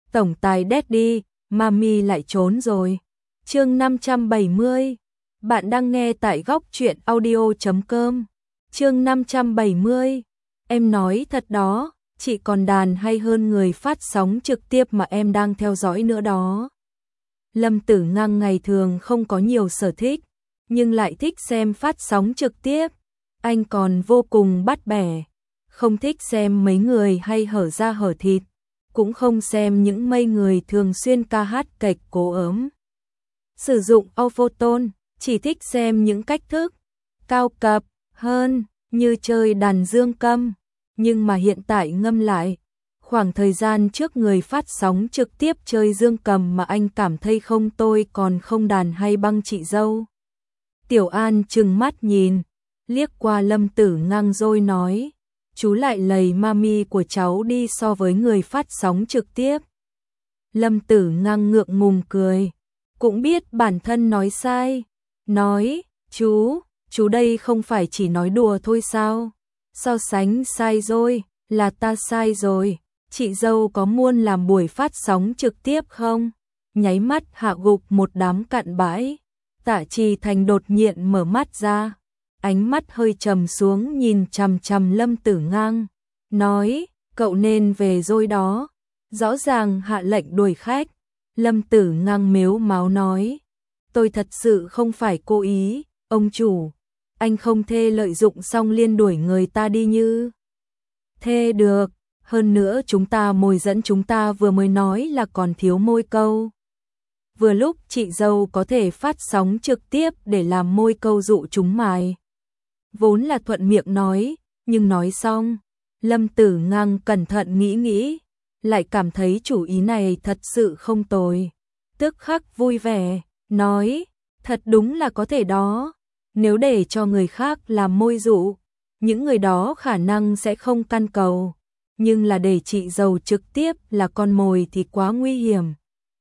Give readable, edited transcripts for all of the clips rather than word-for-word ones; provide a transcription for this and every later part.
tổng tài Daddy, Mami lại trốn rồi. Chương 570. Bạn đang nghe tại góc truyện audio.com. Chương 570. Em nói thật đó, chị còn đàn hay hơn người phát sóng trực tiếp mà em đang theo dõi nữa đó. Lâm Tử Ngang ngày thường không có nhiều sở thích, nhưng lại thích xem phát sóng trực tiếp. Anh còn vô cùng bắt bẻ, không thích xem mấy người hay hở da hở thịt, cũng không xem những mấy người thường xuyên ca hát kịch cố ớm. Sử dụng Ophoton, chỉ thích xem những cách thức cao cấp hơn như chơi đàn dương cầm, nhưng mà hiện tại ngâm lại. Khoảng thời gian trước người phát sóng trực tiếp chơi dương cầm mà anh cảm thấy không tôi còn không đàn hay băng chị dâu. Tiểu An trừng mắt nhìn, liếc qua Lâm Tử Ngang rồi nói, chú lại lầy Mami của cháu đi so với người phát sóng trực tiếp. Lâm Tử Ngang ngượng ngùng cười, cũng biết bản thân nói sai, nói, chú đây không phải chỉ nói đùa thôi sao? So sánh sai rồi, là ta sai rồi. Chị dâu có muốn làm buổi phát sóng trực tiếp không? Nháy mắt hạ gục một đám cặn bãi. Tạ Trì Thành đột nhiên mở mắt ra, ánh mắt hơi trầm xuống nhìn chằm chằm Lâm Tử Ngang, nói, cậu nên về rồi đó. Rõ ràng hạ lệnh đuổi khách. Lâm Tử Ngang mếu máo nói, tôi thật sự không phải cố ý, ông chủ, anh không thể lợi dụng xong liên đuổi người ta đi như thế được. Hơn nữa chúng ta mồi dẫn chúng ta vừa mới nói là còn thiếu môi câu. Vừa lúc chị dâu có thể phát sóng trực tiếp để làm môi câu dụ chúng mài. Vốn là thuận miệng nói, nhưng nói xong, Lâm Tử Ngang cẩn thận nghĩ, lại cảm thấy chủ ý này thật sự không tồi. Tức khắc vui vẻ, nói, thật đúng là có thể đó. Nếu để cho người khác làm môi dụ, những người đó khả năng sẽ không căn cầu. Nhưng là để chị dâu trực tiếp là con mồi thì quá nguy hiểm.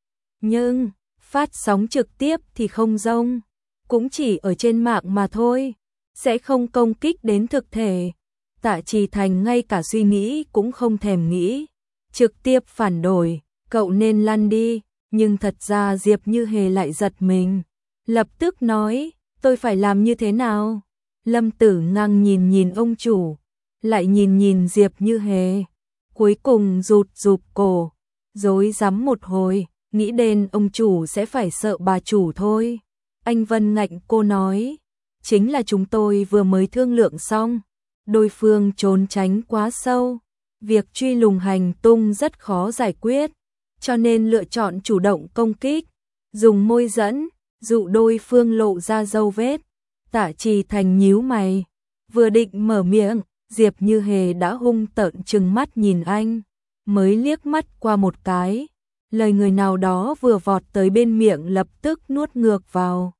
Nhưng, phát sóng trực tiếp thì không rông, cũng chỉ ở trên mạng mà thôi, sẽ không công kích đến thực thể. Tạ Trì Thành ngay cả suy nghĩ cũng không thèm nghĩ, trực tiếp phản đổi, cậu nên lăn đi. Nhưng thật ra Diệp Như Hề lại giật mình, lập tức nói, tôi phải làm như thế nào? Lâm Tử Ngang nhìn ông chủ, lại nhìn Diệp Như Hề, cuối cùng rụt cổ, rối rắm một hồi, nghĩ đến ông chủ sẽ phải sợ bà chủ thôi. Anh Vân Ngạnh cô nói, chính là chúng tôi vừa mới thương lượng xong, đối phương trốn tránh quá sâu, việc truy lùng hành tung rất khó giải quyết, cho nên lựa chọn chủ động công kích, dùng môi dẫn, dụ đối phương lộ ra dấu vết. Tạ Trì Thành nhíu mày, vừa định mở miệng, Diệp Như Hề đã hung tợn trừng mắt nhìn anh, mới liếc mắt qua một cái, lời người nào đó vừa vọt tới bên miệng lập tức nuốt ngược vào.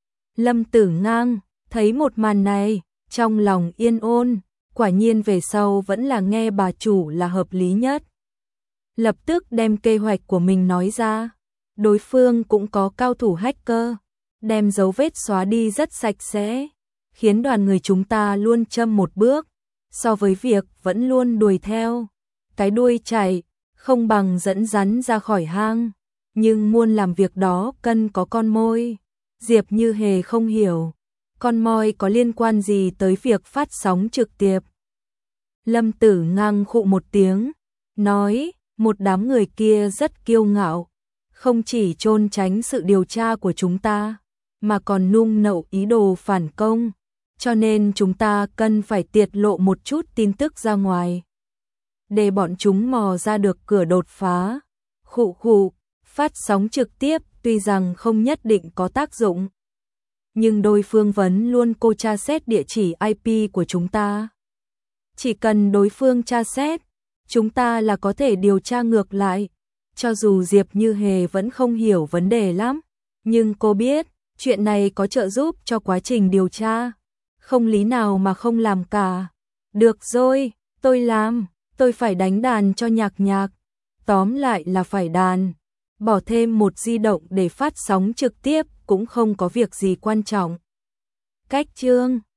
Lâm Tử Ngang thấy một màn này, trong lòng yên ổn, quả nhiên về sau vẫn là nghe bà chủ là hợp lý nhất. Lập tức đem kế hoạch của mình nói ra, đối phương cũng có cao thủ hacker, đem dấu vết xóa đi rất sạch sẽ, khiến đoàn người chúng ta luôn châm một bước, so với việc vẫn luôn đuổi theo. Cái đuôi chạy, không bằng dẫn rắn ra khỏi hang, nhưng muốn làm việc đó cần có con môi. Diệp Như Hề không hiểu, con mồi có liên quan gì tới việc phát sóng trực tiếp. Lâm Tử Ngang khụ một tiếng, nói, một đám người kia rất kiêu ngạo, không chỉ trốn tránh sự điều tra của chúng ta, mà còn nung nậu ý đồ phản công, cho nên chúng ta cần phải tiết lộ một chút tin tức ra ngoài, để bọn chúng mò ra được cửa đột phá. Khụ, phát sóng trực tiếp tuy rằng không nhất định có tác dụng, nhưng đối phương vẫn luôn cô tra xét địa chỉ IP của chúng ta. Chỉ cần đối phương tra xét, chúng ta là có thể điều tra ngược lại. Cho dù Diệp Như Hề vẫn không hiểu vấn đề lắm, nhưng cô biết, chuyện này có trợ giúp cho quá trình điều tra. Không lý nào mà không làm cả. Được rồi, tôi làm, tôi phải đánh đàn cho Nhạc. Tóm lại là phải đàn. Bỏ thêm một di động để phát sóng trực tiếp cũng không có việc gì quan trọng. Cách chương